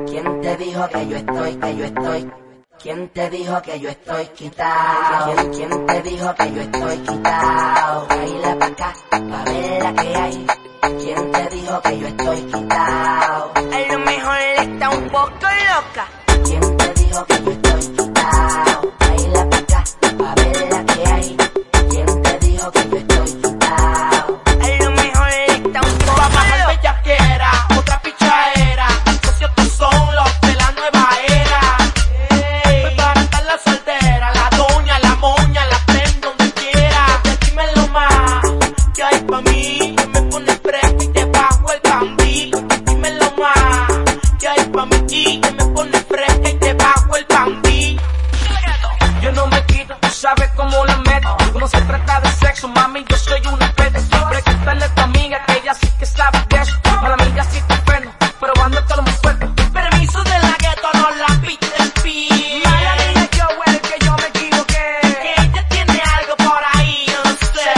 ¿Quién te dijo que yo estoy? ¿Quién te dijo que yo estoy quitado? ¿Quién te dijo que yo estoy quitado? Baila pa' acá, pa' ver la que hay. ¿Quién te dijo que yo estoy quitado? A lo mejor está un poco loca. ¿Quién te dijo que yo estoy quitado? Baila pa' acá, pa' ver la que hay. ¿Quién te dijo que yo estoy quitado? A lo mejor está un poco Va a bajar loca. bellaquera, otra pichadera. Pues estos son los de la nueva era. Pues para estar la soltera, la doña, la moña, la prendo donde quiera. Dímelo más, que hay pa' mí, que me pone fresco y te bajo el bambí. Dímelo más, que hay pa' mí, que me pone fresca y te bajo el bambí. Yo no me quito, tú sabes cómo la meto. Como se trata de sexo, mami, yo soy una peta. Pregúntale a tu amiga que ella sí que sabe de eso. Para la amiga sí te freno, pero ando todo muy fuerte. Permiso de la gueto, no la piste el pi. Mala niña, yo, güey, que yo me equivoqué. Que ella tiene algo por ahí, no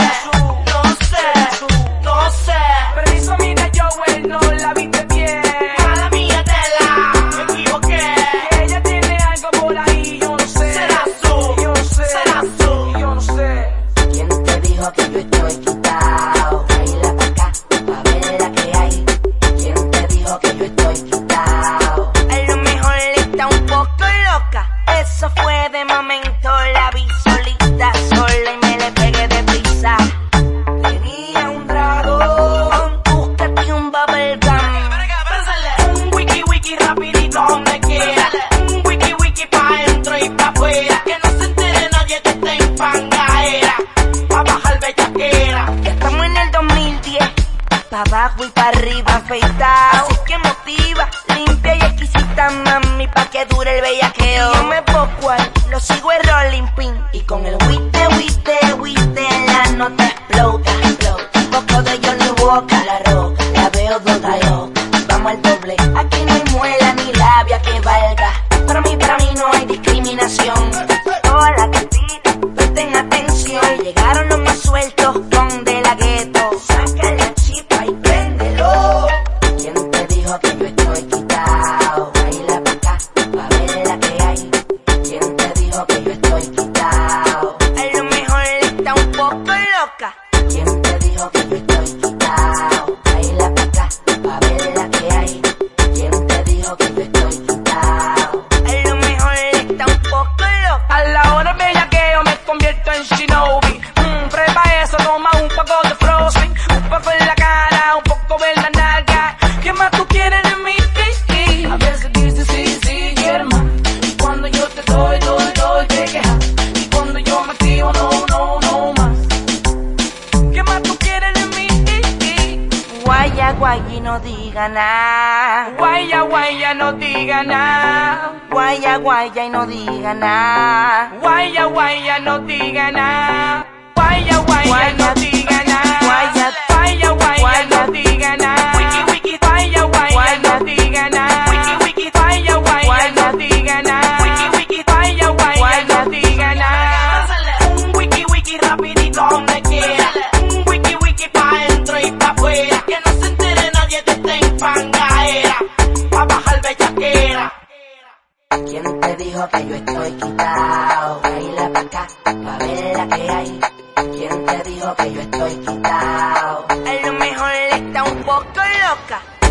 sé. Permiso, amiga, yo, güey, no la viste bien. Mala mía, tela, me equivoqué. Que ella tiene algo por ahí, yo no sé. Serás tú, yo no sé. Serás tú, yo no sé. ¿Quién te dijo que yo estoy quitado? Baila pa' acá, pa' ver la que hay. ¿Quién te dijo que yo estoy quitado? A lo mejor está un poco loca. Eso fue de momento, la vi solita, sola y me le pegué de prisa. Tenía un dragón, búscate un bubblegum. Un wiki wiki rapidito donde quiera. Un wiki wiki pa' dentro y pa' afuera. Que no se entere nadie que esté en pangaera. Pa' bajar bellaquera. Estamos en el 2010, pa' abajo y pa' arriba afeitado. Así que motiva, limpia y exquisita, mami, pa' que dure el bellaqueo. Y yo me poco ahí, lo sigo el rolling pin. Y con el wite, La nota explota. un poco de Johnny Walker, la roca, la veo toda loca. Vamos al doble, aquí no hay muela ni labia que valga. Para mí no hay discriminación. Toda la gatita, presten atención. Llegaron los más sueltos Con de la gueto, saca la chispa y préndelo. ¿Quién te dijo que yo estoy quitado? Baila pa' acá, pa' ver la que hay. ¿Quién te dijo que yo estoy quitado? a lo mejor está un poco loca. ¿Quién te dijo que yo estoy quitado? Baila pa' acá, pa' ver la que hay. ¿Quién te dijo que yo estoy quitado? A lo mejor está un poco loca. A la hora bellaqueo me convierto en Shinobi. Prueba eso, toma un poco de Frozen. Un poco en la cara, un poco en la nalga. ¿Qué más tú quieres de mí? A veces dices sí, yerma. Y cuando yo te doy, te quejas. Y cuando yo me activo, no más. ¿Qué más tú quieres de mí? Guaya, guaya y no diga nada. Guaya, guaya, no diga nada. Guaya, guaya y no diga nada. Guaya, guaya, no diga nada. Guaya, guaya, no diga nada. Guaya, Guaya, guaya, no diga nada. Wiki, wiki, guaya, guaya, no diga nada. Wiki, wiki, guaya, guaya, no diga nada. Wiki, wiki, guaya, guaya, no diga nada. Un wiki, wiki rapidito donde quiera. Un wiki, wiki pa' dentro y pa' afuera. Que no se entere nadie que esté en pangaera. Pa' bajar bellaquera. ¿Quién te dijo que yo estoy quitado? Baila pa' acá, pa' ver la que hay. ¿Quién te dijo que yo estoy quitado? A lo mejor está un poco loca.